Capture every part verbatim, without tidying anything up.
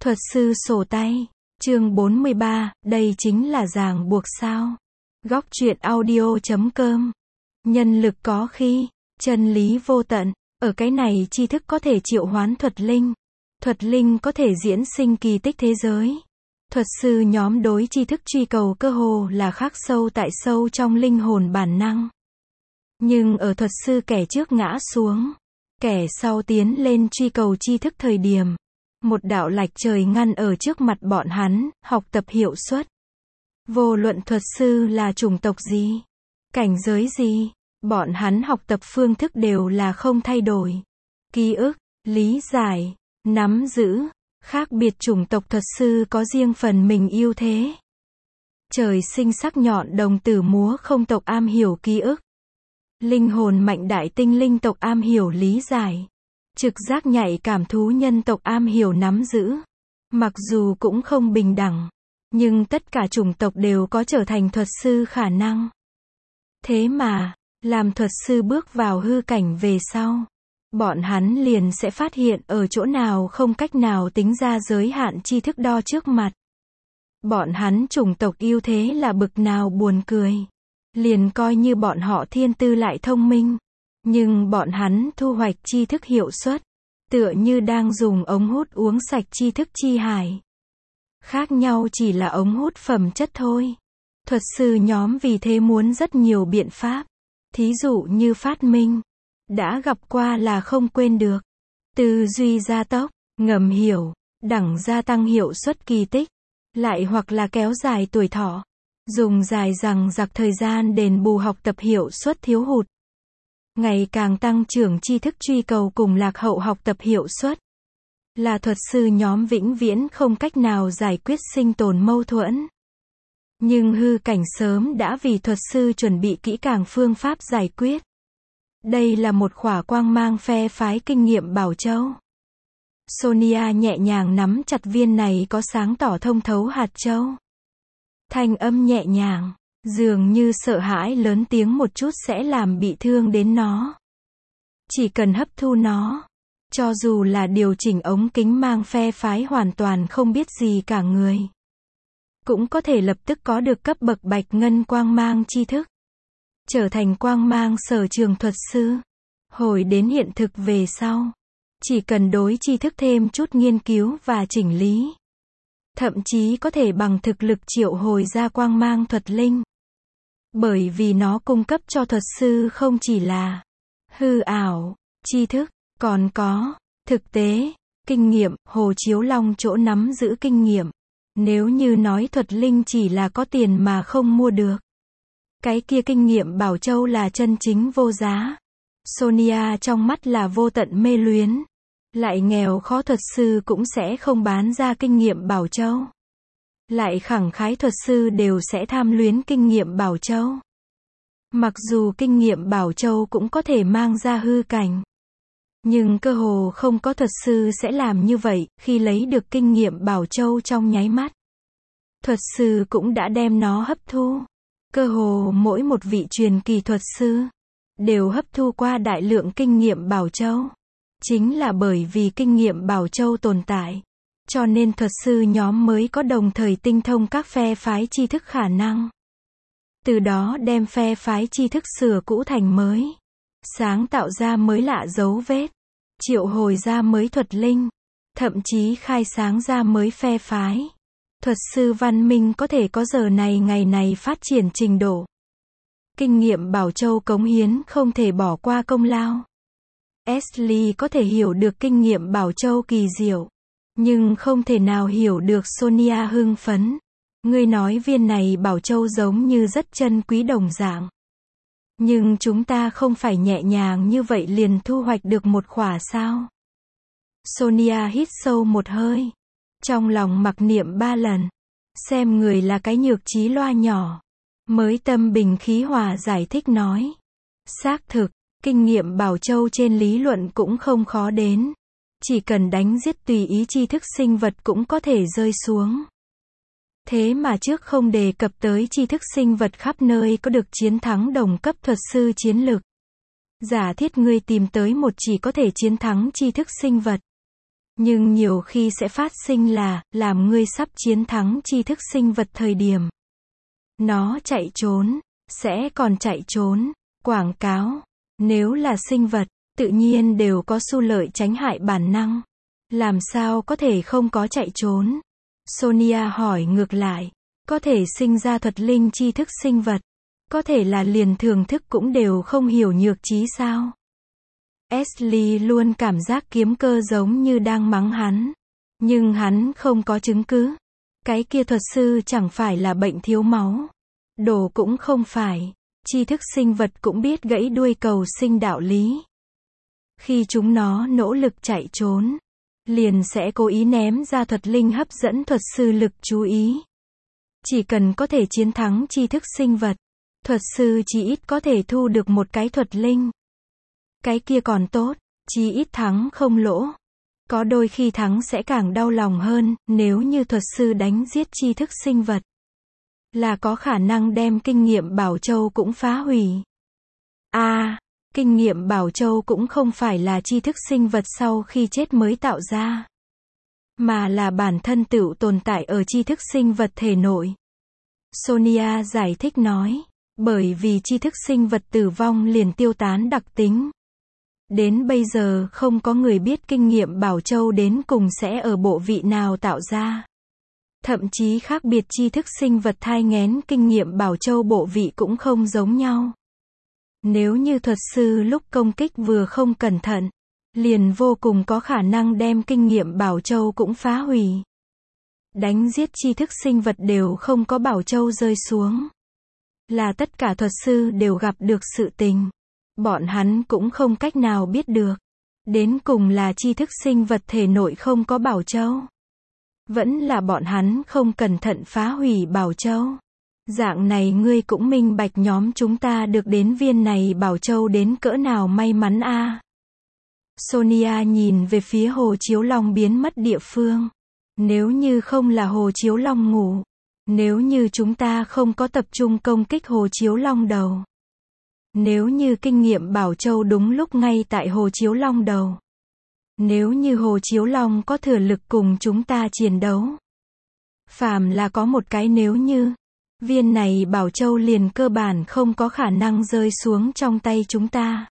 Thuật sư sổ tay, chương bốn mươi ba, đây chính là ràng buộc sao? Góc truyện audio chấm com. Nhân lực có khi, chân lý vô tận, ở cái này tri thức có thể triệu hoán thuật linh. Thuật linh có thể diễn sinh kỳ tích thế giới. Thuật sư nhóm đối tri thức truy cầu cơ hồ là khắc sâu tại sâu trong linh hồn bản năng. Nhưng ở thuật sư kẻ trước ngã xuống, kẻ sau tiến lên truy cầu tri thức thời điểm, một đạo lạch trời ngăn ở trước mặt bọn hắn, học tập hiệu suất. Vô luận thuật sư là chủng tộc gì, cảnh giới gì, bọn hắn học tập phương thức đều là không thay đổi. Ký ức, lý giải, nắm giữ, khác biệt chủng tộc thuật sư có riêng phần mình ưu thế. Trời sinh sắc nhọn đồng tử múa không tộc am hiểu ký ức. Linh hồn mạnh đại tinh linh tộc am hiểu lý giải. Trực giác nhạy cảm thú nhân tộc am hiểu nắm giữ. Mặc dù cũng không bình đẳng, nhưng tất cả chủng tộc đều có trở thành thuật sư khả năng. Thế mà, làm thuật sư bước vào hư cảnh về sau, bọn hắn liền sẽ phát hiện ở chỗ nào không cách nào tính ra giới hạn tri thức đo trước mặt. Bọn hắn chủng tộc ưu thế là bực nào buồn cười. Liền coi như bọn họ thiên tư lại thông minh, nhưng bọn hắn thu hoạch tri thức hiệu suất, tựa như đang dùng ống hút uống sạch tri thức chi hải. Khác nhau chỉ là ống hút phẩm chất thôi. Thuật sư nhóm vì thế muốn rất nhiều biện pháp. Thí dụ như phát minh, đã gặp qua là không quên được. Tư duy gia tốc, ngầm hiểu, đẳng gia tăng hiệu suất kỳ tích, lại hoặc là kéo dài tuổi thọ. Dùng dài dằng dặc thời gian đền bù học tập hiệu suất thiếu hụt. Ngày càng tăng trưởng tri thức truy cầu cùng lạc hậu học tập hiệu suất. Là thuật sư nhóm vĩnh viễn không cách nào giải quyết sinh tồn mâu thuẫn. Nhưng hư cảnh sớm đã vì thuật sư chuẩn bị kỹ càng phương pháp giải quyết. Đây là một khỏa quang mang phe phái kinh nghiệm bảo châu. Sonia nhẹ nhàng nắm chặt viên này có sáng tỏ thông thấu hạt châu. Thanh âm nhẹ nhàng, dường như sợ hãi lớn tiếng một chút sẽ làm bị thương đến nó. Chỉ cần hấp thu nó, cho dù là điều chỉnh ống kính mang phe phái hoàn toàn không biết gì cả người, cũng có thể lập tức có được cấp bậc bạch ngân quang mang tri thức. Trở thành quang mang sở trường thuật sư. Hồi đến hiện thực về sau, chỉ cần đối tri thức thêm chút nghiên cứu và chỉnh lý, thậm chí có thể bằng thực lực triệu hồi ra quang mang thuật linh. Bởi vì nó cung cấp cho thuật sư không chỉ là hư ảo, tri thức, còn có thực tế, kinh nghiệm. Hồ Chiếu Long chỗ nắm giữ kinh nghiệm. Nếu như nói thuật linh chỉ là có tiền mà không mua được, cái kia kinh nghiệm bảo châu là chân chính vô giá. Sonia trong mắt là vô tận mê luyến. Lại nghèo khó thuật sư cũng sẽ không bán ra kinh nghiệm bảo châu. Lại khẳng khái thuật sư đều sẽ tham luyến kinh nghiệm bảo châu. Mặc dù kinh nghiệm bảo châu cũng có thể mang ra hư cảnh, nhưng cơ hồ không có thuật sư sẽ làm như vậy. Khi lấy được kinh nghiệm bảo châu trong nháy mắt, thuật sư cũng đã đem nó hấp thu. Cơ hồ mỗi một vị truyền kỳ thuật sư đều hấp thu qua đại lượng kinh nghiệm bảo châu. Chính là bởi vì kinh nghiệm bảo châu tồn tại, cho nên thuật sư nhóm mới có đồng thời tinh thông các phe phái tri thức khả năng. Từ đó đem phe phái tri thức sửa cũ thành mới, sáng tạo ra mới lạ dấu vết, triệu hồi ra mới thuật linh, thậm chí khai sáng ra mới phe phái. Thuật sư văn minh có thể có giờ này ngày này phát triển trình độ. Kinh nghiệm bảo châu cống hiến không thể bỏ qua công lao. Ashley có thể hiểu được kinh nghiệm bảo châu kỳ diệu, nhưng không thể nào hiểu được Sonia hưng phấn. Ngươi nói viên này bảo châu giống như rất chân quý đồng dạng. Nhưng chúng ta không phải nhẹ nhàng như vậy liền thu hoạch được một khỏa sao? Sonia hít sâu một hơi, trong lòng mặc niệm ba lần. Xem người là cái nhược trí loa nhỏ. Mới tâm bình khí hòa giải thích nói. Xác thực, kinh nghiệm bảo châu trên lý luận cũng không khó đến. Chỉ cần đánh giết tùy ý tri thức sinh vật cũng có thể rơi xuống. Thế mà trước không đề cập tới tri thức sinh vật khắp nơi có được chiến thắng đồng cấp thuật sư chiến lực. Giả thiết ngươi tìm tới một chỉ có thể chiến thắng tri thức sinh vật. Nhưng nhiều khi sẽ phát sinh là, làm ngươi sắp chiến thắng tri thức sinh vật thời điểm. Nó chạy trốn, sẽ còn chạy trốn, quảng cáo. Nếu là sinh vật, tự nhiên đều có xu lợi tránh hại bản năng. Làm sao có thể không có chạy trốn? Sonia hỏi ngược lại. Có thể sinh ra thuật linh tri thức sinh vật. Có thể là liền thường thức cũng đều không hiểu nhược trí sao? Ashley luôn cảm giác kiếm cơ giống như đang mắng hắn. Nhưng hắn không có chứng cứ. Cái kia thuật sư chẳng phải là bệnh thiếu máu. Đồ cũng không phải. Tri thức sinh vật cũng biết gãy đuôi cầu sinh đạo lý. Khi chúng nó nỗ lực chạy trốn, liền sẽ cố ý ném ra thuật linh hấp dẫn thuật sư lực chú ý. Chỉ cần có thể chiến thắng tri thức sinh vật, thuật sư chỉ ít có thể thu được một cái thuật linh. Cái kia còn tốt, chí ít thắng không lỗ. Có đôi khi thắng sẽ càng đau lòng hơn, nếu như thuật sư đánh giết tri thức sinh vật. Là có khả năng đem kinh nghiệm Bảo Châu cũng phá hủy. A, à, kinh nghiệm Bảo Châu cũng không phải là tri thức sinh vật sau khi chết mới tạo ra. Mà là bản thân tựu tồn tại ở tri thức sinh vật thể nội. Sonia giải thích nói, bởi vì tri thức sinh vật tử vong liền tiêu tán đặc tính. Đến bây giờ không có người biết kinh nghiệm Bảo Châu đến cùng sẽ ở bộ vị nào tạo ra. Thậm chí khác biệt tri thức sinh vật thai nghén kinh nghiệm Bảo Châu bộ vị cũng không giống nhau. Nếu như thuật sư lúc công kích vừa không cẩn thận, liền vô cùng có khả năng đem kinh nghiệm Bảo Châu cũng phá hủy. Đánh giết tri thức sinh vật đều không có Bảo Châu rơi xuống. Là tất cả thuật sư đều gặp được sự tình. Bọn hắn cũng không cách nào biết được. Đến cùng là tri thức sinh vật thể nội không có Bảo Châu. Vẫn là bọn hắn không cẩn thận phá hủy Bảo Châu. Dạng này ngươi cũng minh bạch nhóm chúng ta được đến viên này Bảo Châu đến cỡ nào may mắn a. À. Sonia nhìn về phía Hồ Chiếu Long biến mất địa phương. Nếu như không là Hồ Chiếu Long ngủ. Nếu như chúng ta không có tập trung công kích Hồ Chiếu Long đầu. Nếu như kinh nghiệm Bảo Châu đúng lúc ngay tại Hồ Chiếu Long đầu. Nếu như Hồ Chiếu Long có thừa lực cùng chúng ta chiến đấu. Phàm là có một cái nếu như. Viên này Bảo Châu liền cơ bản không có khả năng rơi xuống trong tay chúng ta.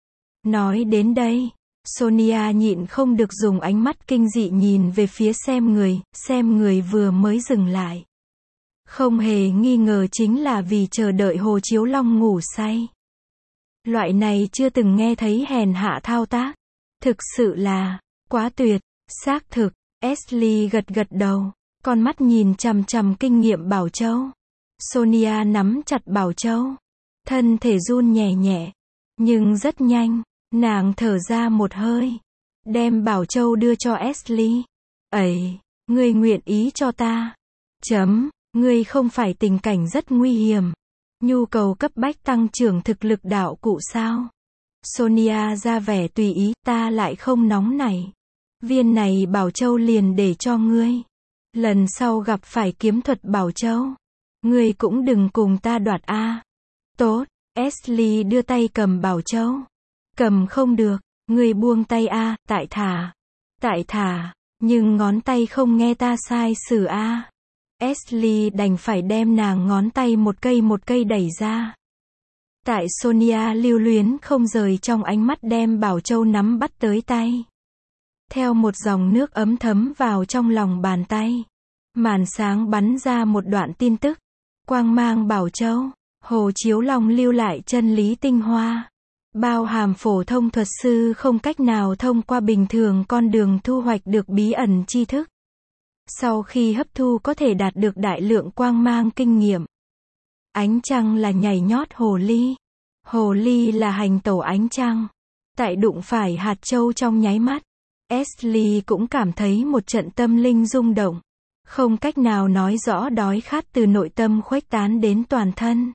Nói đến đây, Sonia nhịn không được dùng ánh mắt kinh dị nhìn về phía xem người, xem người vừa mới dừng lại. Không hề nghi ngờ chính là vì chờ đợi Hồ Chiếu Long ngủ say. Loại này chưa từng nghe thấy hèn hạ thao tác. Thực sự là, quá tuyệt, xác thực, Ashley gật gật đầu, con mắt nhìn chằm chằm kinh nghiệm Bảo Châu. Sonia nắm chặt Bảo Châu, thân thể run nhẹ nhẹ, nhưng rất nhanh, nàng thở ra một hơi, đem Bảo Châu đưa cho Ashley. Ấy, ngươi nguyện ý cho ta. Chấm, ngươi không phải tình cảnh rất nguy hiểm. Nhu cầu cấp bách tăng trưởng thực lực đạo cụ sao? Sonia ra vẻ tùy ý, ta lại không nóng nảy. Viên này Bảo Châu liền để cho ngươi. Lần sau gặp phải kiếm thuật Bảo Châu, ngươi cũng đừng cùng ta đoạt a. Tốt, Ashley đưa tay cầm Bảo Châu. Cầm không được, ngươi buông tay a, tại thả. Tại thả, nhưng ngón tay không nghe ta sai sử a. Ashley đành phải đem nàng ngón tay một cây một cây đẩy ra. Tại Sonia lưu luyến không rời trong ánh mắt đem Bảo Châu nắm bắt tới tay. Theo một dòng nước ấm thấm vào trong lòng bàn tay. Màn sáng bắn ra một đoạn tin tức. Quang mang Bảo Châu. Hồ Chiếu Long lưu lại chân lý tinh hoa. Bao hàm phổ thông thuật sư không cách nào thông qua bình thường con đường thu hoạch được bí ẩn tri thức. Sau khi hấp thu có thể đạt được đại lượng quang mang kinh nghiệm. Ánh trăng là nhảy nhót hồ ly. Hồ ly là hành tẩu ánh trăng. Tại đụng phải hạt châu trong nháy mắt, Ashley cũng cảm thấy một trận tâm linh rung động. Không cách nào nói rõ đói khát từ nội tâm khuếch tán đến toàn thân.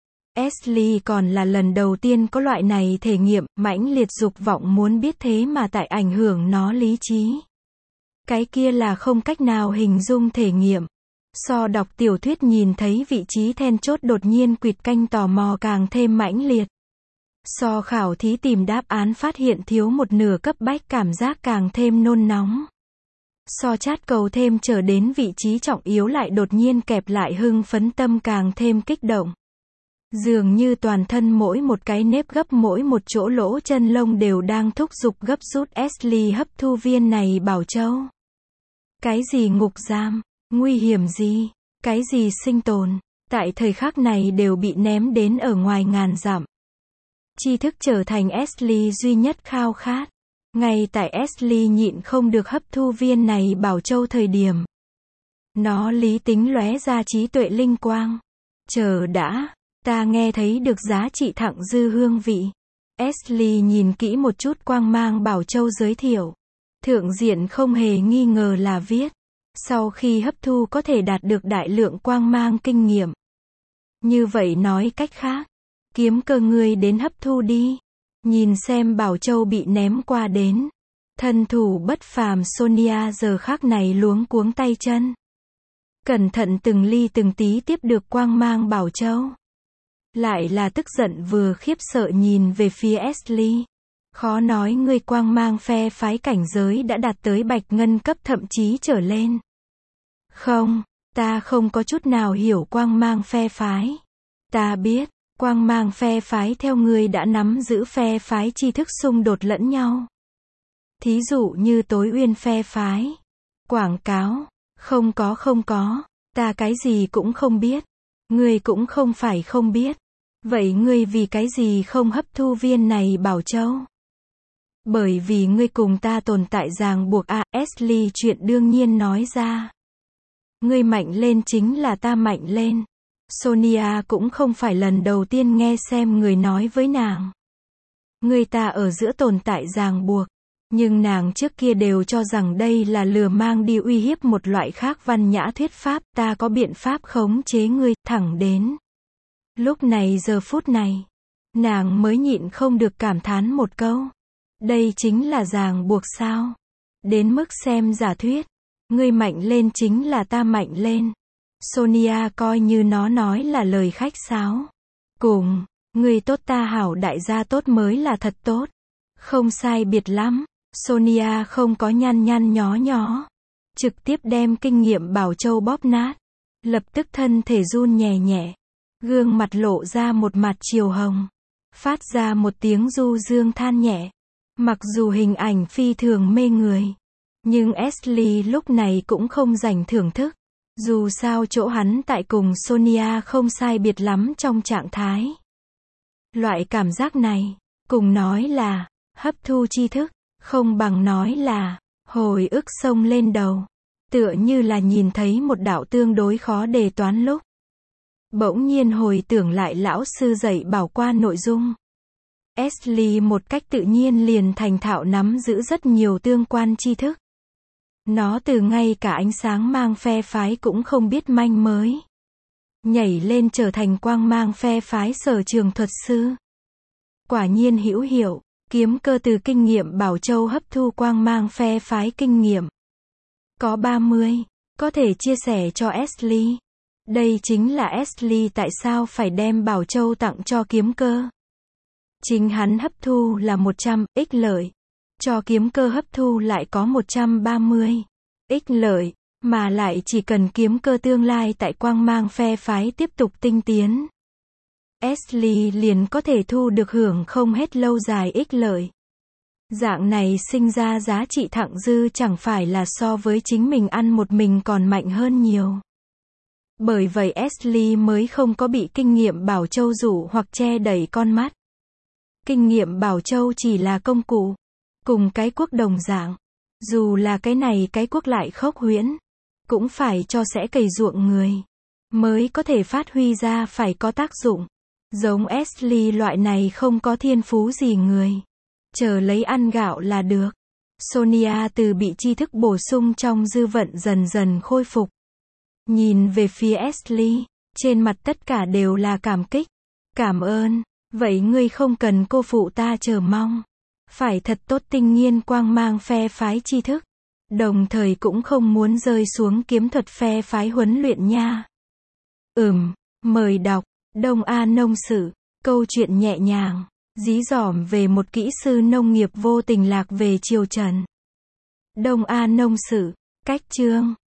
Ashley còn là lần đầu tiên có loại này thể nghiệm, mãnh liệt dục vọng muốn biết thế mà tại ảnh hưởng nó lý trí. Cái kia là không cách nào hình dung thể nghiệm. So đọc tiểu thuyết nhìn thấy vị trí then chốt đột nhiên quỵt canh tò mò càng thêm mãnh liệt. So khảo thí tìm đáp án phát hiện thiếu một nửa cấp bách cảm giác càng thêm nôn nóng. So chát cầu thêm trở đến vị trí trọng yếu lại đột nhiên kẹp lại hưng phấn tâm càng thêm kích động. Dường như toàn thân mỗi một cái nếp gấp mỗi một chỗ lỗ chân lông đều đang thúc giục gấp rút Ashley hấp thu viên này bảo châu. Cái gì ngục giam, nguy hiểm gì, cái gì sinh tồn, tại thời khắc này đều bị ném đến ở ngoài ngàn dặm. Tri thức trở thành Ashley duy nhất khao khát. Ngay tại Ashley nhịn không được hấp thu viên này bảo châu thời điểm. Nó lý tính lóe ra trí tuệ linh quang. Chờ đã, ta nghe thấy được giá trị thặng dư hương vị. Ashley nhìn kỹ một chút quang mang bảo châu giới thiệu. Thượng diện không hề nghi ngờ là viết. Sau khi hấp thu có thể đạt được đại lượng quang mang kinh nghiệm. Như vậy nói cách khác. Kiếm cơ ngươi đến hấp thu đi. Nhìn xem bảo châu bị ném qua đến. Thân thủ bất phàm Sonia giờ khắc này luống cuống tay chân. Cẩn thận từng ly từng tí tiếp được quang mang bảo châu. Lại là tức giận vừa khiếp sợ nhìn về phía Ashley. Khó nói ngươi quang mang phe phái cảnh giới đã đạt tới bạch ngân cấp thậm chí trở lên. Không, ta không có chút nào hiểu quang mang phe phái. Ta biết. Quang mang phe phái theo ngươi đã nắm giữ phe phái tri thức xung đột lẫn nhau. Thí dụ như tối uyên phe phái. Quảng cáo. Không có không có. Ta cái gì cũng không biết. Ngươi cũng không phải không biết. Vậy ngươi vì cái gì không hấp thu viên này bảo châu? Bởi vì ngươi cùng ta tồn tại ràng buộc à, Ashley chuyện đương nhiên nói ra. Ngươi mạnh lên chính là ta mạnh lên. Sonia cũng không phải lần đầu tiên nghe xem người nói với nàng. Người ta ở giữa tồn tại ràng buộc. Nhưng nàng trước kia đều cho rằng đây là lừa mang đi uy hiếp một loại khác văn nhã thuyết pháp. Ta có biện pháp khống chế ngươi, thẳng đến. Lúc này giờ phút này. Nàng mới nhịn không được cảm thán một câu. Đây chính là ràng buộc sao. Đến mức xem giả thuyết. Ngươi mạnh lên chính là ta mạnh lên. Sonia coi như nó nói là lời khách sáo. Cùng, người tốt ta hảo đại gia tốt mới là thật tốt. Không sai biệt lắm. Sonia không có nhăn nhăn nhó nhó. Trực tiếp đem kinh nghiệm bảo châu bóp nát. Lập tức thân thể run nhẹ nhẹ. Gương mặt lộ ra một mặt chiều hồng. Phát ra một tiếng du dương than nhẹ. Mặc dù hình ảnh phi thường mê người. Nhưng Ashley lúc này cũng không dành thưởng thức. Dù sao chỗ hắn tại cùng Sonia không sai biệt lắm trong trạng thái. Loại cảm giác này, cùng nói là, hấp thu tri thức, không bằng nói là, hồi ức xông lên đầu. Tựa như là nhìn thấy một đạo tương đối khó đề toán lúc. Bỗng nhiên hồi tưởng lại lão sư dạy bảo qua nội dung. Ashley một cách tự nhiên liền thành thạo nắm giữ rất nhiều tương quan tri thức. Nó từ ngay cả ánh sáng mang phe phái cũng không biết manh mới. Nhảy lên trở thành quang mang phe phái sở trường thuật sư. Quả nhiên hữu hiệu, kiếm cơ từ kinh nghiệm bảo châu hấp thu quang mang phe phái kinh nghiệm. Có ba mươi, có thể chia sẻ cho Ashley. Đây chính là Ashley tại sao phải đem bảo châu tặng cho kiếm cơ. Chính hắn hấp thu là một trăm, ích lợi. Cho kiếm cơ hấp thu lại có một trăm ba mươi. Ích lợi, mà lại chỉ cần kiếm cơ tương lai tại quang mang phe phái tiếp tục tinh tiến. Ashley liền có thể thu được hưởng không hết lâu dài ích lợi. Dạng này sinh ra giá trị thặng dư chẳng phải là so với chính mình ăn một mình còn mạnh hơn nhiều. Bởi vậy Ashley mới không có bị kinh nghiệm bảo châu dụ hoặc che đẩy con mắt. Kinh nghiệm bảo châu chỉ là công cụ. Cùng cái quốc đồng dạng. Dù là cái này cái quốc lại khốc huyễn. Cũng phải cho sẽ cày ruộng người. Mới có thể phát huy ra phải có tác dụng. Giống Ashley loại này không có thiên phú gì người. Chờ lấy ăn gạo là được. Sonia từ bị tri thức bổ sung trong dư vận dần dần khôi phục. Nhìn về phía Ashley. Trên mặt tất cả đều là cảm kích. Cảm ơn. Vậy ngươi không cần cô phụ ta chờ mong. Phải thật tốt tinh nghiên quang mang phe phái tri thức. Đồng thời cũng không muốn rơi xuống kiếm thuật phe phái huấn luyện nha. Ừm, mời đọc, Đông A Nông Sự, câu chuyện nhẹ nhàng, Dí dỏm về một kỹ sư nông nghiệp vô tình lạc về triều Trần. Đông A nông sự. Cách chương